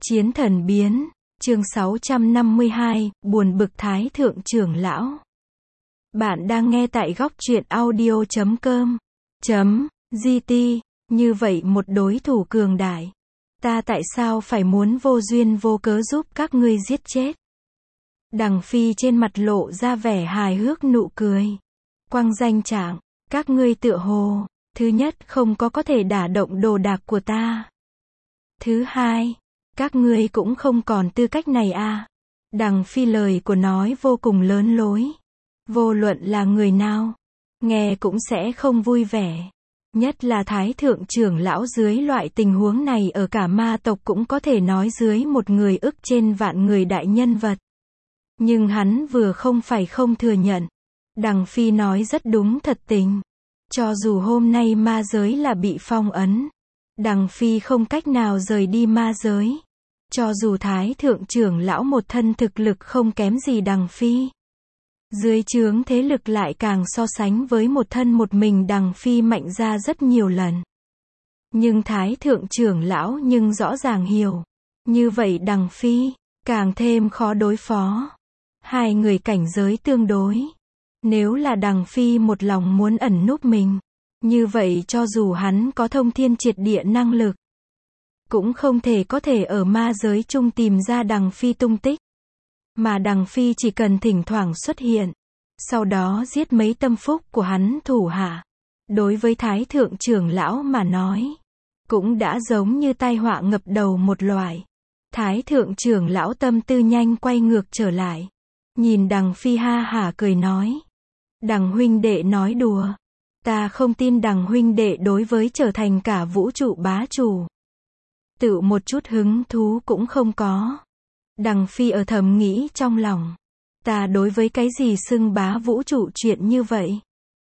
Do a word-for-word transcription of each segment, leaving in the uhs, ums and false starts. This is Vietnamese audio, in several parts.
Chiến thần biến, chương sáu trăm năm mươi hai, buồn bực Thái thượng trưởng lão. Bạn đang nghe tại góc truyện audio chấm com, chấm, gt, như vậy một đối thủ cường đại. Ta tại sao phải muốn vô duyên vô cớ giúp các ngươi giết chết? Đằng Phi trên mặt lộ ra vẻ hài hước nụ cười. Quang danh trạng, các ngươi tựa hồ, thứ nhất không có có thể đả động đồ đạc của ta. Thứ hai, các ngươi cũng không còn tư cách này à. Đằng Phi lời của nói vô cùng lớn lối. Vô luận là người nào, nghe cũng sẽ không vui vẻ. Nhất là Thái thượng trưởng lão dưới loại tình huống này ở cả ma tộc cũng có thể nói dưới một người ức trên vạn người đại nhân vật. Nhưng hắn vừa không phải không thừa nhận. Đằng Phi nói rất đúng thật tình. Cho dù hôm nay ma giới là bị phong ấn, Đằng Phi không cách nào rời đi ma giới. Cho dù Thái thượng trưởng lão một thân thực lực không kém gì Đằng Phi, dưới trướng thế lực lại càng so sánh với một thân một mình Đằng Phi mạnh ra rất nhiều lần. Nhưng Thái thượng trưởng lão nhưng rõ ràng hiểu, như vậy Đằng Phi càng thêm khó đối phó. Hai người cảnh giới tương đối. Nếu là Đằng Phi một lòng muốn ẩn núp mình, như vậy cho dù hắn có thông thiên triệt địa năng lực, cũng không thể có thể ở ma giới chung tìm ra Đằng Phi tung tích. Mà Đằng Phi chỉ cần thỉnh thoảng xuất hiện, sau đó giết mấy tâm phúc của hắn thủ hạ. Đối với Thái thượng trưởng lão mà nói, cũng đã giống như tai họa ngập đầu một loại. Thái thượng trưởng lão tâm tư nhanh quay ngược trở lại. Nhìn Đằng Phi ha hả cười nói. Đằng huynh đệ nói đùa. Ta không tin Đằng huynh đệ đối với trở thành cả vũ trụ bá chủ, tự một chút hứng thú cũng không có. Đằng Phi ở thầm nghĩ trong lòng. Ta đối với cái gì xưng bá vũ trụ chuyện như vậy?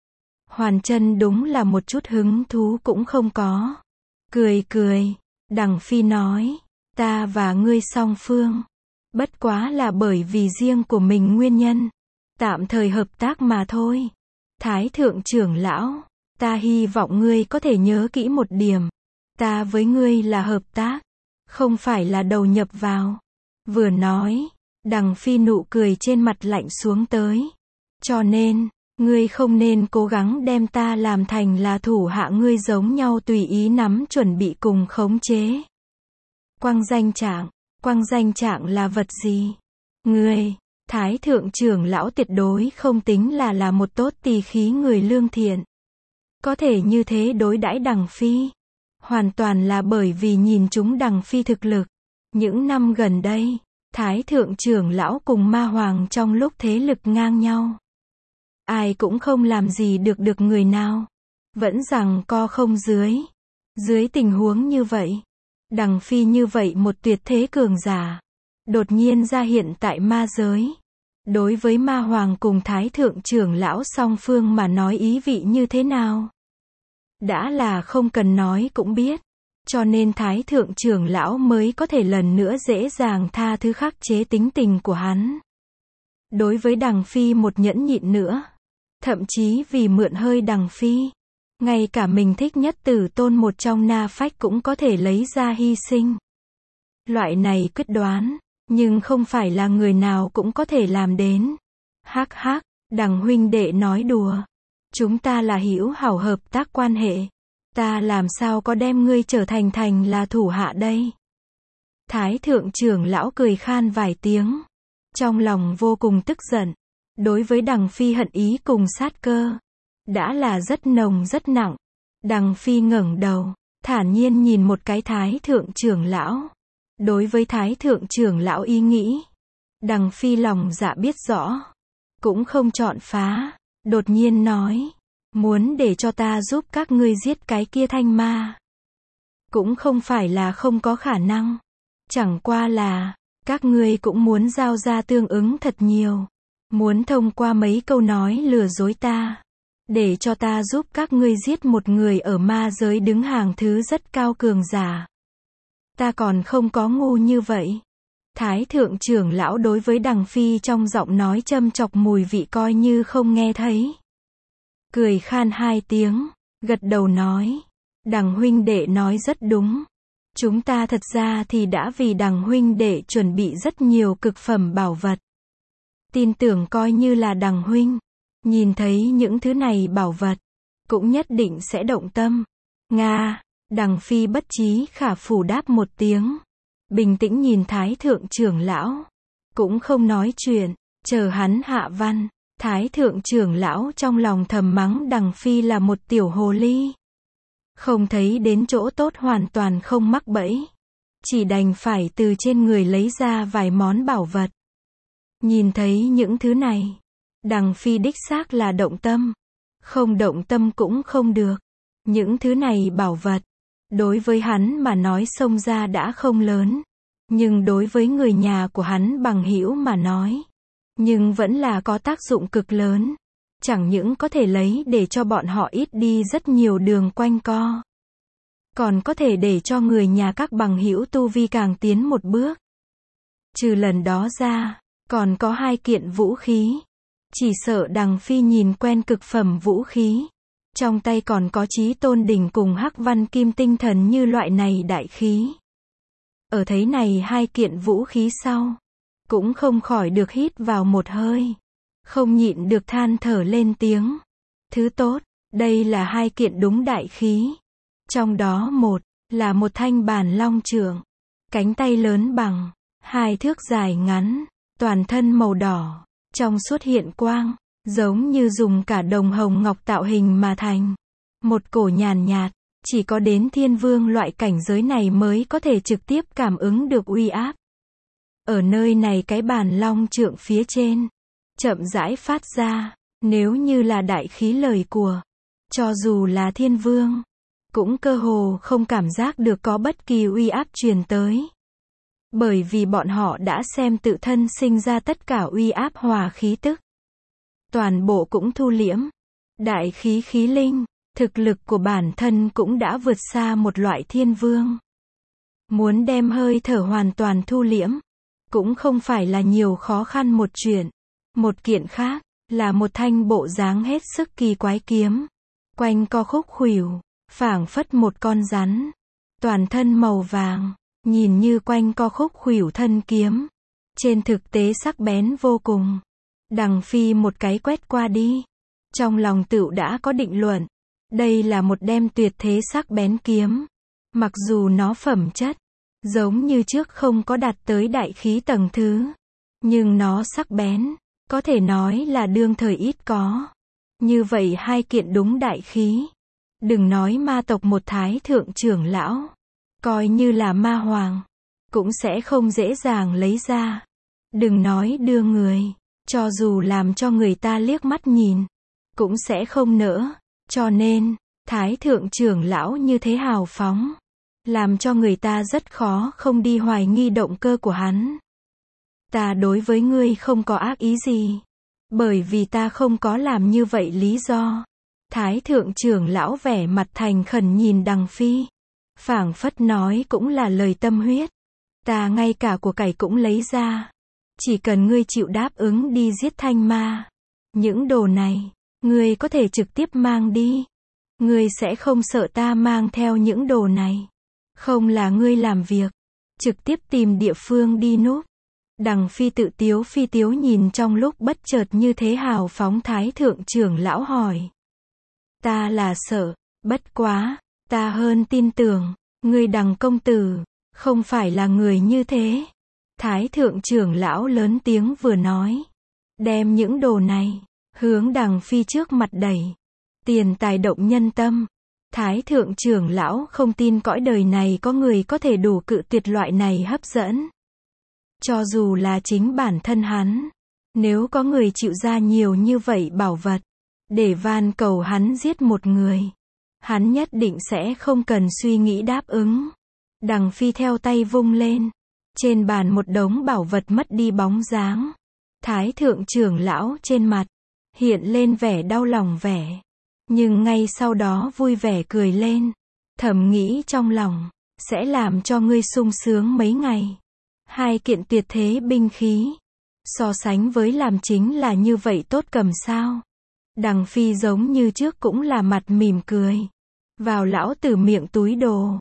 Hoàn chân đúng là một chút hứng thú cũng không có. Cười cười, Đằng Phi nói. Ta và ngươi song phương, bất quá là bởi vì riêng của mình nguyên nhân, tạm thời hợp tác mà thôi. Thái thượng trưởng lão, ta hy vọng ngươi có thể nhớ kỹ một điểm. Ta với ngươi là hợp tác, không phải là đầu nhập vào. Vừa nói, Đằng Phi nụ cười trên mặt lạnh xuống tới. Cho nên, ngươi không nên cố gắng đem ta làm thành là thủ hạ ngươi giống nhau tùy ý nắm chuẩn bị cùng khống chế. Quang danh trạng, quang danh trạng là vật gì? Ngươi, Thái thượng trưởng lão tuyệt đối không tính là là một tốt tỳ khí người lương thiện. Có thể như thế đối đãi Đằng Phi, hoàn toàn là bởi vì nhìn chúng Đằng Phi thực lực. Những năm gần đây, Thái thượng trưởng lão cùng ma hoàng trong lúc thế lực ngang nhau, ai cũng không làm gì được được người nào, vẫn giằng co không dưới. Dưới tình huống như vậy, Đằng Phi như vậy một tuyệt thế cường giả, đột nhiên ra hiện tại ma giới. Đối với ma hoàng cùng Thái thượng trưởng lão song phương mà nói ý vị như thế nào? Đã là không cần nói cũng biết. Cho nên Thái thượng trưởng lão mới có thể lần nữa dễ dàng tha thứ khắc chế tính tình của hắn. Đối với Đằng Phi một nhẫn nhịn nữa. Thậm chí vì mượn hơi Đằng Phi, ngay cả mình thích nhất tử tôn một trong na phách cũng có thể lấy ra hy sinh. Loại này quyết đoán, nhưng không phải là người nào cũng có thể làm đến. Hắc hắc, Đằng huynh đệ nói đùa. Chúng ta là hữu hảo hợp tác quan hệ. Ta làm sao có đem ngươi trở thành thành là thủ hạ đây? Thái thượng trưởng lão cười khan vài tiếng. Trong lòng vô cùng tức giận. Đối với Đằng Phi hận ý cùng sát cơ, đã là rất nồng rất nặng. Đằng Phi ngẩng đầu, thản nhiên nhìn một cái Thái thượng trưởng lão. Đối với Thái thượng trưởng lão ý nghĩ, Đằng Phi lòng dạ biết rõ, cũng không chọn phá. Đột nhiên nói, muốn để cho ta giúp các ngươi giết cái kia thanh ma, cũng không phải là không có khả năng. Chẳng qua là, các ngươi cũng muốn giao ra tương ứng thật nhiều. Muốn thông qua mấy câu nói lừa dối ta, để cho ta giúp các ngươi giết một người ở ma giới đứng hàng thứ rất cao cường giả. Ta còn không có ngu như vậy. Thái thượng trưởng lão đối với Đằng Phi trong giọng nói châm chọc mùi vị coi như không nghe thấy. Cười khan hai tiếng, gật đầu nói. Đằng huynh đệ nói rất đúng. Chúng ta thật ra thì đã vì Đằng huynh đệ chuẩn bị rất nhiều cực phẩm bảo vật. Tin tưởng coi như là Đằng huynh nhìn thấy những thứ này bảo vật, cũng nhất định sẽ động tâm. Nga, Đằng Phi bất trí khả phủ đáp một tiếng. Bình tĩnh nhìn Thái thượng trưởng lão. Cũng không nói chuyện, chờ hắn hạ văn. Thái thượng trưởng lão trong lòng thầm mắng Đằng Phi là một tiểu hồ ly. Không thấy đến chỗ tốt hoàn toàn không mắc bẫy. Chỉ đành phải từ trên người lấy ra vài món bảo vật. Nhìn thấy những thứ này, Đằng Phi đích xác là động tâm. Không động tâm cũng không được. Những thứ này bảo vật, đối với hắn mà nói xông ra đã không lớn. Nhưng đối với người nhà của hắn bằng hữu mà nói, nhưng vẫn là có tác dụng cực lớn. Chẳng những có thể lấy để cho bọn họ ít đi rất nhiều đường quanh co, còn có thể để cho người nhà các bằng hữu tu vi càng tiến một bước. Trừ lần đó ra, còn có hai kiện vũ khí. Chỉ sợ Đằng Phi nhìn quen cực phẩm vũ khí. Trong tay còn có Chí Tôn Đỉnh cùng Hắc Văn Kim Tinh Thần như loại này đại khí. Ở thấy này hai kiện vũ khí sau, cũng không khỏi được hít vào một hơi. Không nhịn được than thở lên tiếng. Thứ tốt, đây là hai kiện đúng đại khí. Trong đó một, là một thanh bản long trượng. Cánh tay lớn bằng, hai thước dài ngắn, toàn thân màu đỏ, trong suốt hiện quang, giống như dùng cả đồng hồng ngọc tạo hình mà thành. Một cổ nhàn nhạt, chỉ có đến thiên vương loại cảnh giới này mới có thể trực tiếp cảm ứng được uy áp. Ở nơi này cái bản long trượng phía trên, chậm rãi phát ra, nếu như là đại khí lời của, cho dù là thiên vương, cũng cơ hồ không cảm giác được có bất kỳ uy áp truyền tới. Bởi vì bọn họ đã xem tự thân sinh ra tất cả uy áp hòa khí tức. Toàn bộ cũng thu liễm. Đại khí khí linh, thực lực của bản thân cũng đã vượt xa một loại thiên vương. Muốn đem hơi thở hoàn toàn thu liễm, cũng không phải là nhiều khó khăn một chuyện. Một kiện khác, là một thanh bộ dáng hết sức kỳ quái kiếm. Quanh co khúc khuỷu, phảng phất một con rắn. Toàn thân màu vàng, nhìn như quanh co khúc khuỷu thân kiếm. Trên thực tế sắc bén vô cùng. Đằng Phi một cái quét qua đi. Trong lòng tựu đã có định luận. Đây là một đem tuyệt thế sắc bén kiếm. Mặc dù nó phẩm chất, giống như trước không có đạt tới đại khí tầng thứ. Nhưng nó sắc bén, có thể nói là đương thời ít có. Như vậy hai kiện đúng đại khí. Đừng nói ma tộc một thái thượng trưởng lão. Coi như là ma hoàng, cũng sẽ không dễ dàng lấy ra. Đừng nói đưa người, cho dù làm cho người ta liếc mắt nhìn, cũng sẽ không nỡ. Cho nên, thái thượng trưởng lão như thế hào phóng, làm cho người ta rất khó không đi hoài nghi động cơ của hắn. Ta đối với ngươi không có ác ý gì, bởi vì ta không có làm như vậy lý do. Thái thượng trưởng lão vẻ mặt thành khẩn nhìn Đằng Phi, phảng phất nói cũng là lời tâm huyết. Ta ngay cả của cải cũng lấy ra, chỉ cần ngươi chịu đáp ứng đi giết thanh ma. Những đồ này, ngươi có thể trực tiếp mang đi. Ngươi sẽ không sợ ta mang theo những đồ này. Không là ngươi làm việc, trực tiếp tìm địa phương đi núp. Đằng Phi tự tiếu phi tiếu nhìn trong lúc bất chợt như thế hào phóng thái thượng trưởng lão hỏi. Ta là sợ, bất quá, ta hơn tin tưởng, ngươi Đằng công tử, không phải là người như thế. Thái thượng trưởng lão lớn tiếng vừa nói. Đem những đồ này, hướng Đằng Phi trước mặt đẩy. Tiền tài động nhân tâm. Thái thượng trưởng lão không tin cõi đời này có người có thể đủ cự tuyệt loại này hấp dẫn. Cho dù là chính bản thân hắn, nếu có người chịu ra nhiều như vậy bảo vật, để van cầu hắn giết một người, hắn nhất định sẽ không cần suy nghĩ đáp ứng. Đằng Phi theo tay vung lên, trên bàn một đống bảo vật mất đi bóng dáng. Thái thượng trưởng lão trên mặt hiện lên vẻ đau lòng vẻ, nhưng ngay sau đó vui vẻ cười lên, thầm nghĩ trong lòng, sẽ làm cho ngươi sung sướng mấy ngày. Hai kiện tuyệt thế binh khí, so sánh với làm chính là như vậy tốt cầm sao. Đằng Phi giống như trước cũng là mặt mỉm cười, vào lão tử miệng túi đồ.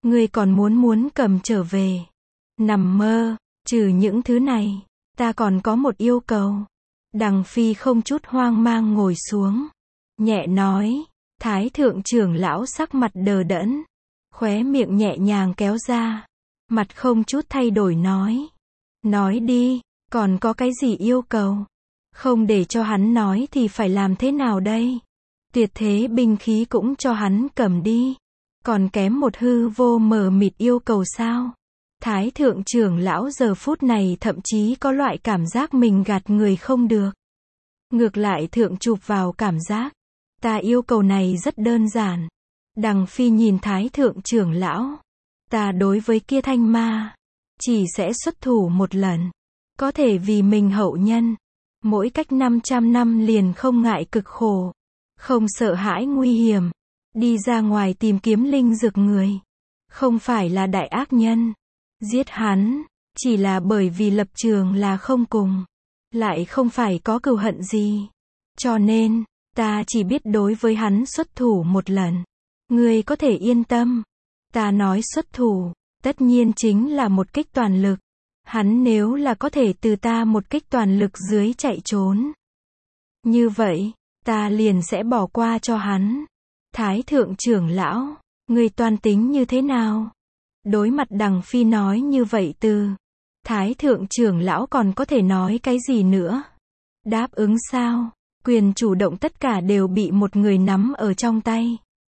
Ngươi còn muốn muốn cầm trở về. Nằm mơ, trừ những thứ này, ta còn có một yêu cầu. Đằng Phi không chút hoang mang ngồi xuống. Nhẹ nói, Thái thượng trưởng lão sắc mặt đờ đẫn. Khóe miệng nhẹ nhàng kéo ra. Mặt không chút thay đổi nói. Nói đi, còn có cái gì yêu cầu? Không để cho hắn nói thì phải làm thế nào đây? Tuyệt thế binh khí cũng cho hắn cầm đi. Còn kém một hư vô mờ mịt yêu cầu sao? Thái thượng trưởng lão giờ phút này thậm chí có loại cảm giác mình gạt người không được. Ngược lại thượng chụp vào cảm giác. Ta yêu cầu này rất đơn giản. Đằng Phi nhìn Thái thượng trưởng lão. Ta đối với kia thanh ma, chỉ sẽ xuất thủ một lần. Có thể vì mình hậu nhân. Mỗi cách năm trăm năm liền không ngại cực khổ. Không sợ hãi nguy hiểm. Đi ra ngoài tìm kiếm linh dược người. Không phải là đại ác nhân. Giết hắn, chỉ là bởi vì lập trường là không cùng. Lại không phải có cừu hận gì. Cho nên, ta chỉ biết đối với hắn xuất thủ một lần. Ngươi có thể yên tâm. Ta nói xuất thủ, tất nhiên chính là một kích toàn lực. Hắn nếu là có thể từ ta một kích toàn lực dưới chạy trốn. Như vậy, ta liền sẽ bỏ qua cho hắn. Thái thượng trưởng lão, ngươi toan tính như thế nào? Đối mặt Đằng Phi nói như vậy từ. Thái thượng trưởng lão còn có thể nói cái gì nữa? Đáp ứng sao? Quyền chủ động tất cả đều bị một người nắm ở trong tay.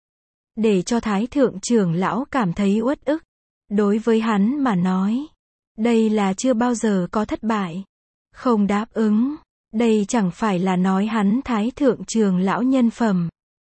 Để cho Thái thượng trưởng lão cảm thấy uất ức. Đối với hắn mà nói. Đây là chưa bao giờ có thất bại. Không đáp ứng. Đây chẳng phải là nói hắn Thái thượng trưởng lão nhân phẩm.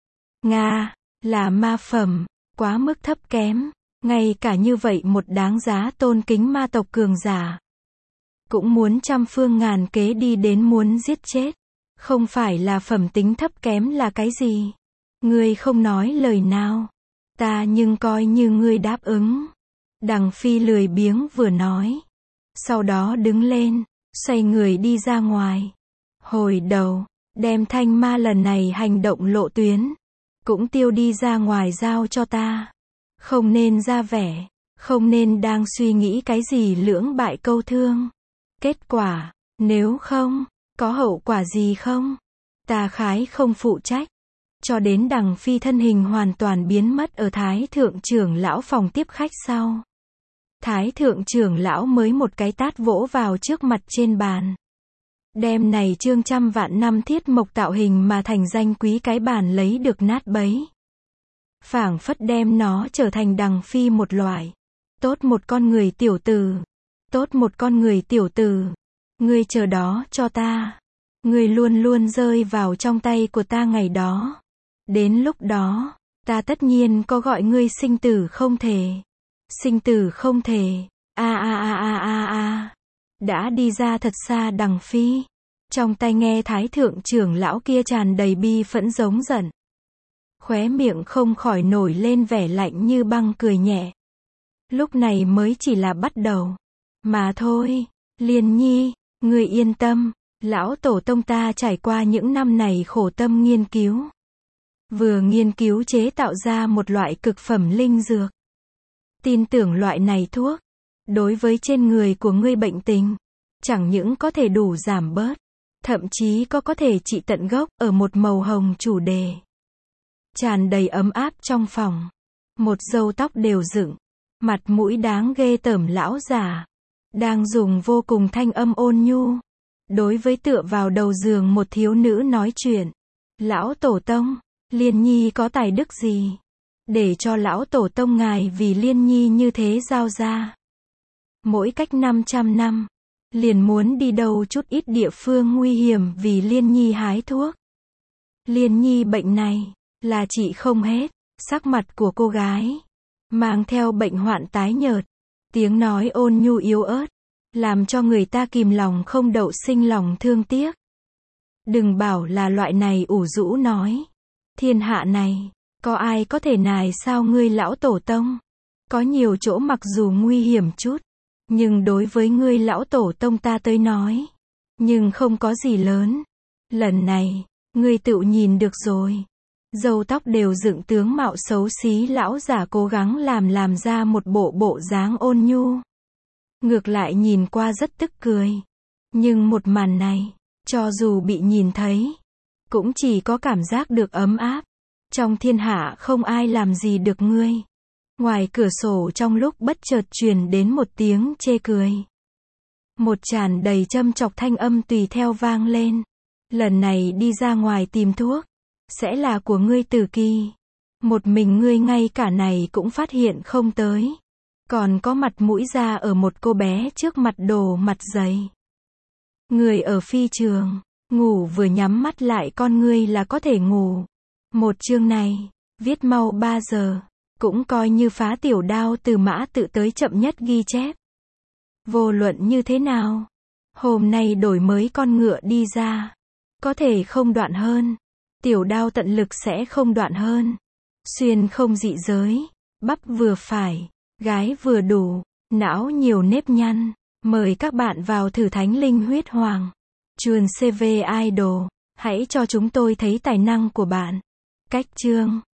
Nga, là ma phẩm, quá mức thấp kém. Ngay cả như vậy một đáng giá tôn kính ma tộc cường giả. Cũng muốn trăm phương ngàn kế đi đến muốn giết chết. Không phải là phẩm tính thấp kém là cái gì. Ngươi không nói lời nào. Ta nhưng coi như ngươi đáp ứng. Đằng Phi lười biếng vừa nói. Sau đó đứng lên, xoay người đi ra ngoài. Hồi đầu, đem thanh ma lần này hành động lộ tuyến. Cũng tiêu đi ra ngoài giao cho ta. Không nên ra vẻ, không nên đang suy nghĩ cái gì lưỡng bại câu thương. Kết quả, nếu không, có hậu quả gì không? Ta khái không phụ trách. Cho đến Đằng Phi thân hình hoàn toàn biến mất ở Thái thượng trưởng lão phòng tiếp khách sau. Thái thượng trưởng lão mới một cái tát vỗ vào trước mặt trên bàn. Đem này chương trăm vạn năm thiết mộc tạo hình mà thành danh quý cái bàn lấy được nát bấy. Phảng phất đem nó trở thành Đằng Phi một loại. Tốt một con người tiểu tử. Tốt một con người tiểu tử. Ngươi chờ đó cho ta. Ngươi luôn luôn rơi vào trong tay của ta ngày đó. Đến lúc đó, ta tất nhiên có gọi ngươi sinh tử không thể. Sinh tử không thể. A a a a a a. Đã đi ra thật xa Đằng Phi. Trong tai nghe Thái thượng trưởng lão kia tràn đầy bi phẫn giống giận. Khóe miệng không khỏi nổi lên vẻ lạnh như băng cười nhẹ. Lúc này mới chỉ là bắt đầu. Mà thôi, Liên Nhi, ngươi yên tâm, lão tổ tông ta trải qua những năm này khổ tâm nghiên cứu. Vừa nghiên cứu chế tạo ra một loại cực phẩm linh dược. Tin tưởng loại này thuốc, đối với trên người của ngươi bệnh tình, chẳng những có thể đủ giảm bớt, thậm chí có có thể trị tận gốc ở một màu hồng chủ đề. Tràn đầy ấm áp trong phòng. Một râu tóc đều dựng. Mặt mũi đáng ghê tởm lão già. Đang dùng vô cùng thanh âm ôn nhu. Đối với tựa vào đầu giường một thiếu nữ nói chuyện. Lão tổ tông, Liên Nhi có tài đức gì? Để cho lão tổ tông ngài vì Liên Nhi như thế giao ra. Mỗi cách năm trăm năm. Liền muốn đi đâu chút ít địa phương nguy hiểm vì Liên Nhi hái thuốc. Liên Nhi bệnh này. Là chị không hết, sắc mặt của cô gái, mang theo bệnh hoạn tái nhợt, tiếng nói ôn nhu yếu ớt, làm cho người ta kìm lòng không đậu sinh lòng thương tiếc. Đừng bảo là loại này ủ rũ nói, thiên hạ này, có ai có thể nài sao ngươi lão tổ tông, có nhiều chỗ mặc dù nguy hiểm chút, nhưng đối với ngươi lão tổ tông ta tới nói, nhưng không có gì lớn, lần này, ngươi tự nhìn được rồi. Râu tóc đều dựng, tướng mạo xấu xí, lão giả cố gắng làm làm ra một bộ bộ dáng ôn nhu. Ngược lại nhìn qua rất tức cười. Nhưng một màn này, cho dù bị nhìn thấy, cũng chỉ có cảm giác được ấm áp. Trong thiên hạ không ai làm gì được ngươi. Ngoài cửa sổ trong lúc bất chợt truyền đến một tiếng chê cười. Một tràn đầy châm chọc thanh âm tùy theo vang lên. Lần này đi ra ngoài tìm thuốc, sẽ là của ngươi Tử Kỳ. Một mình ngươi ngay cả này cũng phát hiện không tới. Còn có mặt mũi ra ở một cô bé trước mặt đổ mặt dày. Người ở phi trường, ngủ vừa nhắm mắt lại con ngươi là có thể ngủ. Một chương này, viết mau ba giờ, cũng coi như phá tiểu đao từ mã tự tới chậm nhất ghi chép. Vô luận như thế nào, hôm nay đổi mới con ngựa đi ra, có thể không đoạn hơn, tiểu đao tận lực sẽ không đoạn hơn. Xuyên không dị giới, bắp vừa phải, gái vừa đủ, não nhiều nếp nhăn. Mời các bạn vào thử Thánh Linh Huyết Hoàng. Chuồn xê vê Idol, hãy cho chúng tôi thấy tài năng của bạn. Cách chương